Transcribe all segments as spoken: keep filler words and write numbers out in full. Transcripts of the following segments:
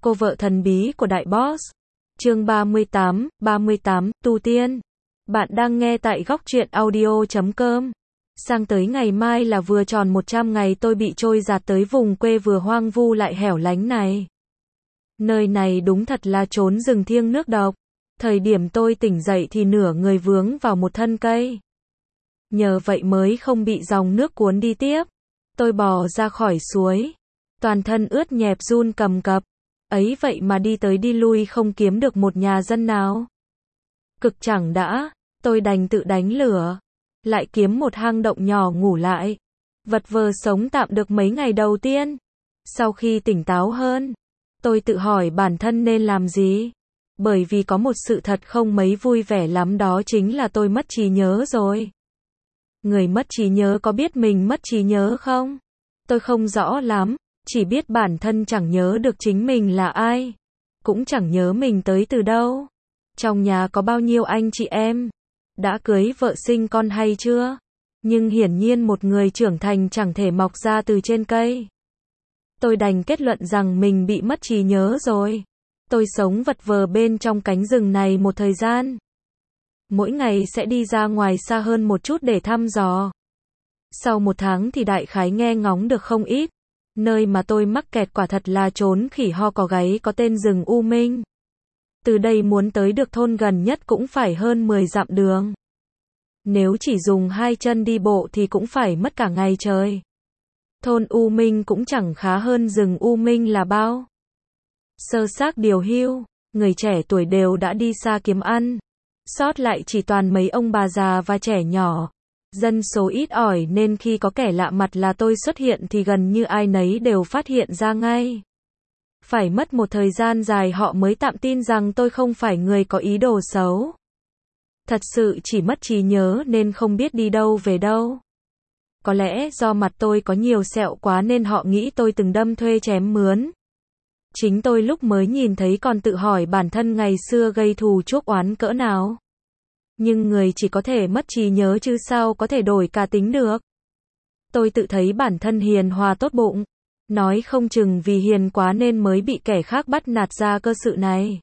Cô vợ thần bí của đại boss. Chương ba mươi tám, ba mươi tám, tu tiên. Bạn đang nghe tại góc truyện audio chấm com. Sang tới ngày mai là vừa tròn một trăm ngày tôi bị trôi dạt tới vùng quê vừa hoang vu lại hẻo lánh này. Nơi này đúng thật là trốn rừng thiêng nước độc. Thời điểm tôi tỉnh dậy thì nửa người vướng vào một thân cây. Nhờ vậy mới không bị dòng nước cuốn đi tiếp. Tôi bò ra khỏi suối. Toàn thân ướt nhẹp run cầm cập. Ấy vậy mà đi tới đi lui không kiếm được một nhà dân nào. Cực chẳng đã, tôi đành tự đánh lửa. Lại kiếm một hang động nhỏ ngủ lại. Vật vờ sống tạm được mấy ngày đầu tiên. Sau khi tỉnh táo hơn, tôi tự hỏi bản thân nên làm gì. Bởi vì có một sự thật không mấy vui vẻ lắm, đó chính là tôi mất trí nhớ rồi. Người mất trí nhớ có biết mình mất trí nhớ không? Tôi không rõ lắm, chỉ biết bản thân chẳng nhớ được chính mình là ai. Cũng chẳng nhớ mình tới từ đâu. Trong nhà có bao nhiêu anh chị em? Đã cưới vợ sinh con hay chưa? Nhưng hiển nhiên một người trưởng thành chẳng thể mọc ra từ trên cây. Tôi đành kết luận rằng mình bị mất trí nhớ rồi. Tôi sống vật vờ bên trong cánh rừng này một thời gian. Mỗi ngày sẽ đi ra ngoài xa hơn một chút để thăm dò. Sau một tháng thì đại khái nghe ngóng được không ít. Nơi mà tôi mắc kẹt quả thật là trốn khỉ ho có gáy có tên rừng U Minh. Từ đây muốn tới được thôn gần nhất cũng phải hơn mười dặm đường. Nếu chỉ dùng hai chân đi bộ thì cũng phải mất cả ngày trời. Thôn U Minh cũng chẳng khá hơn rừng U Minh là bao. Sơ xác điều hưu, người trẻ tuổi đều đã đi xa kiếm ăn. Sót lại chỉ toàn mấy ông bà già và trẻ nhỏ. Dân số ít ỏi nên khi có kẻ lạ mặt là tôi xuất hiện thì gần như ai nấy đều phát hiện ra ngay. Phải mất một thời gian dài họ mới tạm tin rằng tôi không phải người có ý đồ xấu. Thật sự chỉ mất trí nhớ nên không biết đi đâu về đâu. Có lẽ do mặt tôi có nhiều sẹo quá nên họ nghĩ tôi từng đâm thuê chém mướn. Chính tôi lúc mới nhìn thấy còn tự hỏi bản thân ngày xưa gây thù chuốc oán cỡ nào. Nhưng người chỉ có thể mất trí nhớ chứ sao có thể đổi cả tính được. Tôi tự thấy bản thân hiền hòa tốt bụng. Nói không chừng vì hiền quá nên mới bị kẻ khác bắt nạt ra cơ sự này.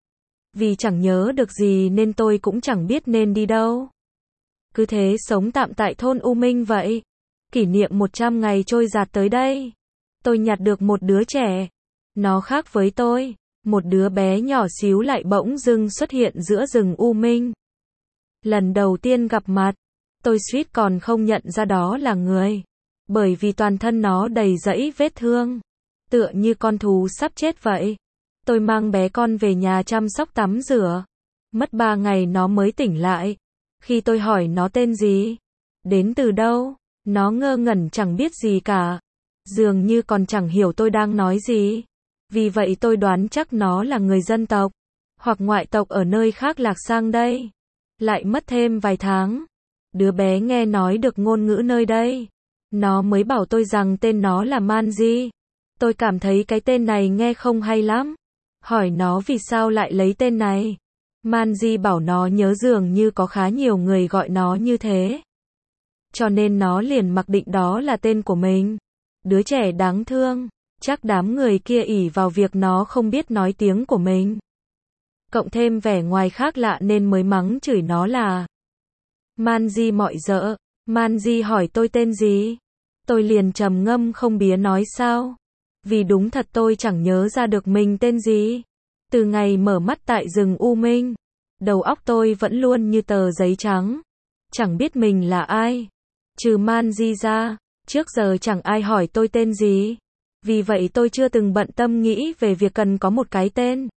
Vì chẳng nhớ được gì nên tôi cũng chẳng biết nên đi đâu. Cứ thế sống tạm tại thôn U Minh vậy. Kỷ niệm một trăm ngày trôi dạt tới đây. Tôi nhặt được một đứa trẻ. Nó khác với tôi. Một đứa bé nhỏ xíu lại bỗng dưng xuất hiện giữa rừng U Minh. Lần đầu tiên gặp mặt, tôi suýt còn không nhận ra đó là người. Bởi vì toàn thân nó đầy dẫy vết thương. Tựa như con thú sắp chết vậy. Tôi mang bé con về nhà chăm sóc tắm rửa. Mất ba ngày nó mới tỉnh lại. Khi tôi hỏi nó tên gì, đến từ đâu, nó ngơ ngẩn chẳng biết gì cả. Dường như còn chẳng hiểu tôi đang nói gì. Vì vậy tôi đoán chắc nó là người dân tộc. Hoặc ngoại tộc ở nơi khác lạc sang đây. Lại mất thêm vài tháng. Đứa bé nghe nói được ngôn ngữ nơi đây. Nó mới bảo tôi rằng tên nó là Manji. Tôi cảm thấy cái tên này nghe không hay lắm. Hỏi nó vì sao lại lấy tên này. Manji bảo nó nhớ dường như có khá nhiều người gọi nó như thế. Cho nên nó liền mặc định đó là tên của mình. Đứa trẻ đáng thương. Chắc đám người kia ỷ vào việc nó không biết nói tiếng của mình. Cộng thêm vẻ ngoài khác lạ nên mới mắng chửi nó là Manji mọi dợ. Manji hỏi tôi tên gì? Tôi liền trầm ngâm không bía nói sao. Vì đúng thật tôi chẳng nhớ ra được mình tên gì. Từ ngày mở mắt tại rừng U Minh, đầu óc tôi vẫn luôn như tờ giấy trắng. Chẳng biết mình là ai. Trừ Manji ra, trước giờ chẳng ai hỏi tôi tên gì. Vì vậy tôi chưa từng bận tâm nghĩ về việc cần có một cái tên.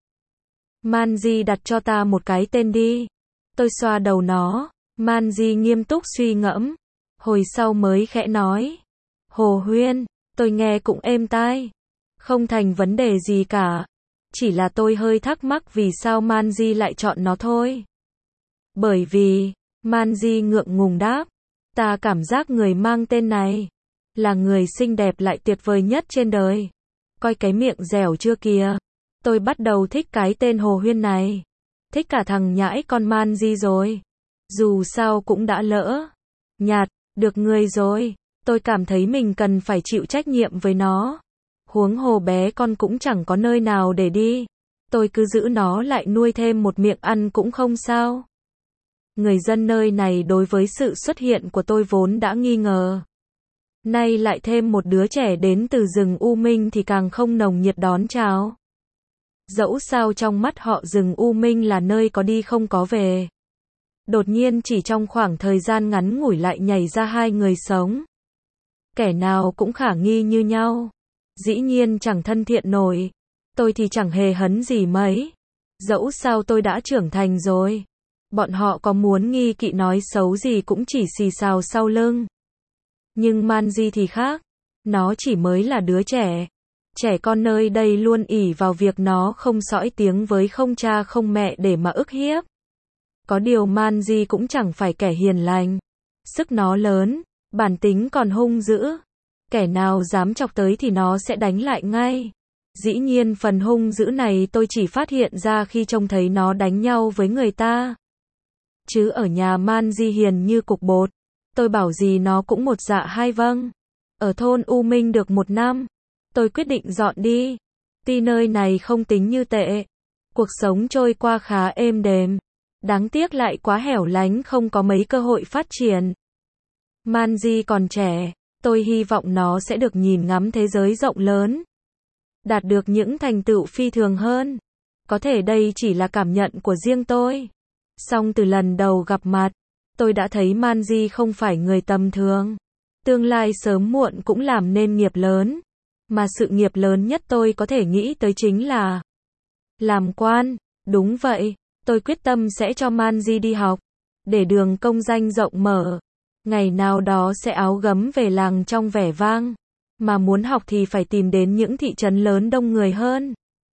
Manji đặt cho ta một cái tên đi. Tôi xoa đầu nó. Manji nghiêm túc suy ngẫm. Hồi sau mới khẽ nói. Hồ Huyên. Tôi nghe cũng êm tai. Không thành vấn đề gì cả. Chỉ là tôi hơi thắc mắc vì sao Manji lại chọn nó thôi. Bởi vì, Manji ngượng ngùng đáp. Ta cảm giác người mang tên này là người xinh đẹp lại tuyệt vời nhất trên đời. Coi cái miệng dẻo chưa kìa. Tôi bắt đầu thích cái tên Hồ Huyên này. Thích cả thằng nhãi con Manji rồi. Dù sao cũng đã lỡ nhạt được người rồi. Tôi cảm thấy mình cần phải chịu trách nhiệm với nó. Huống hồ bé con cũng chẳng có nơi nào để đi. Tôi cứ giữ nó lại nuôi thêm một miệng ăn cũng không sao. Người dân nơi này đối với sự xuất hiện của tôi vốn đã nghi ngờ. Nay lại thêm một đứa trẻ đến từ rừng U Minh thì càng không nồng nhiệt đón chào. Dẫu sao trong mắt họ rừng U Minh là nơi có đi không có về. Đột nhiên chỉ trong khoảng thời gian ngắn ngủi lại nhảy ra hai người sống. Kẻ nào cũng khả nghi như nhau. Dĩ nhiên chẳng thân thiện nổi. Tôi thì chẳng hề hấn gì mấy. Dẫu sao tôi đã trưởng thành rồi. Bọn họ có muốn nghi kỵ nói xấu gì cũng chỉ xì xào sau lưng. Nhưng Manji thì khác. Nó chỉ mới là đứa trẻ. Trẻ con nơi đây luôn ỷ vào việc nó không sõi tiếng với không cha không mẹ để mà ức hiếp. Có điều Manji cũng chẳng phải kẻ hiền lành. Sức nó lớn, bản tính còn hung dữ. Kẻ nào dám chọc tới thì nó sẽ đánh lại ngay. Dĩ nhiên phần hung dữ này tôi chỉ phát hiện ra khi trông thấy nó đánh nhau với người ta. Chứ ở nhà Manji hiền như cục bột. Tôi bảo gì nó cũng một dạ hai vâng. Ở thôn U Minh được một năm. Tôi quyết định dọn đi. Tuy nơi này không tính như tệ. Cuộc sống trôi qua khá êm đềm. Đáng tiếc lại quá hẻo lánh không có mấy cơ hội phát triển. Manji còn trẻ. Tôi hy vọng nó sẽ được nhìn ngắm thế giới rộng lớn. Đạt được những thành tựu phi thường hơn. Có thể đây chỉ là cảm nhận của riêng tôi. Song từ lần đầu gặp mặt, tôi đã thấy Manji không phải người tầm thường. Tương lai sớm muộn cũng làm nên nghiệp lớn. Mà sự nghiệp lớn nhất tôi có thể nghĩ tới chính là làm quan. Đúng vậy, tôi quyết tâm sẽ cho Manji đi học. Để đường công danh rộng mở. Ngày nào đó sẽ áo gấm về làng trong vẻ vang. Mà muốn học thì phải tìm đến những thị trấn lớn đông người hơn.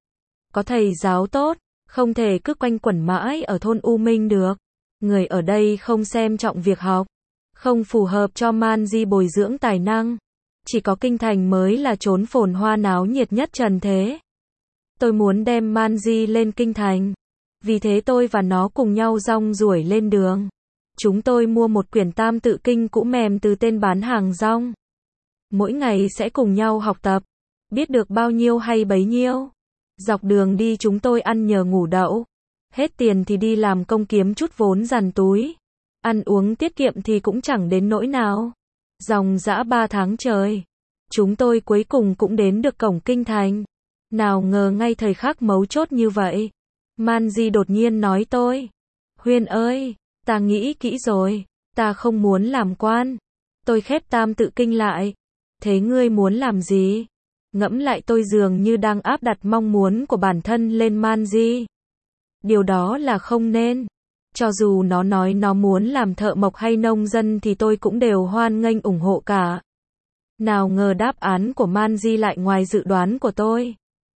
Có thầy giáo tốt, không thể cứ quanh quẩn mãi ở thôn U Minh được. Người ở đây không xem trọng việc học. Không phù hợp cho Manji bồi dưỡng tài năng. Chỉ có kinh thành mới là chốn phồn hoa náo nhiệt nhất trần thế. Tôi muốn đem Manji lên kinh thành. Vì thế tôi và nó cùng nhau rong ruổi lên đường. Chúng tôi mua một quyển tam tự kinh cũ mềm từ tên bán hàng rong. Mỗi ngày sẽ cùng nhau học tập. Biết được bao nhiêu hay bấy nhiêu. Dọc đường đi chúng tôi ăn nhờ ngủ đậu. Hết tiền thì đi làm công kiếm chút vốn dằn túi. Ăn uống tiết kiệm thì cũng chẳng đến nỗi nào. Dòng dã ba tháng trời. Chúng tôi cuối cùng cũng đến được cổng kinh thành. Nào ngờ ngay thời khắc mấu chốt như vậy. Manji đột nhiên nói tôi. Huyên ơi, ta nghĩ kỹ rồi. Ta không muốn làm quan. Tôi khép tam tự kinh lại. Thế ngươi muốn làm gì? Ngẫm lại tôi dường như đang áp đặt mong muốn của bản thân lên Manji. Điều đó là không nên. Cho dù nó nói nó muốn làm thợ mộc hay nông dân thì tôi cũng đều hoan nghênh ủng hộ cả. Nào ngờ đáp án của Manji lại ngoài dự đoán của tôi.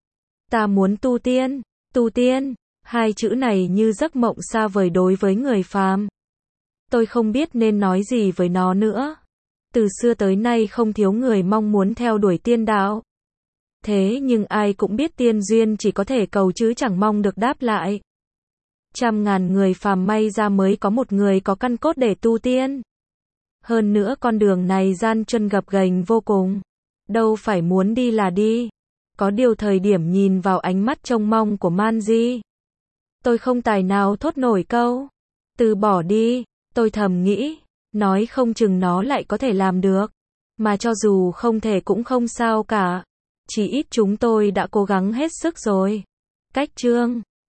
Ta muốn tu tiên, tu tiên, hai chữ này như giấc mộng xa vời đối với người phàm. Tôi không biết nên nói gì với nó nữa. Từ xưa tới nay không thiếu người mong muốn theo đuổi tiên đạo. Thế nhưng ai cũng biết tiên duyên chỉ có thể cầu chứ chẳng mong được đáp lại. Trăm ngàn người phàm may ra mới có một người có căn cốt để tu tiên. Hơn nữa con đường này gian truân gập ghềnh vô cùng. Đâu phải muốn đi là đi. Có điều thời điểm nhìn vào ánh mắt trông mong của Manji. Tôi không tài nào thốt nổi câu. Từ bỏ đi, tôi thầm nghĩ. Nói không chừng nó lại có thể làm được. Mà cho dù không thể cũng không sao cả. Chỉ ít chúng tôi đã cố gắng hết sức rồi. Cách chương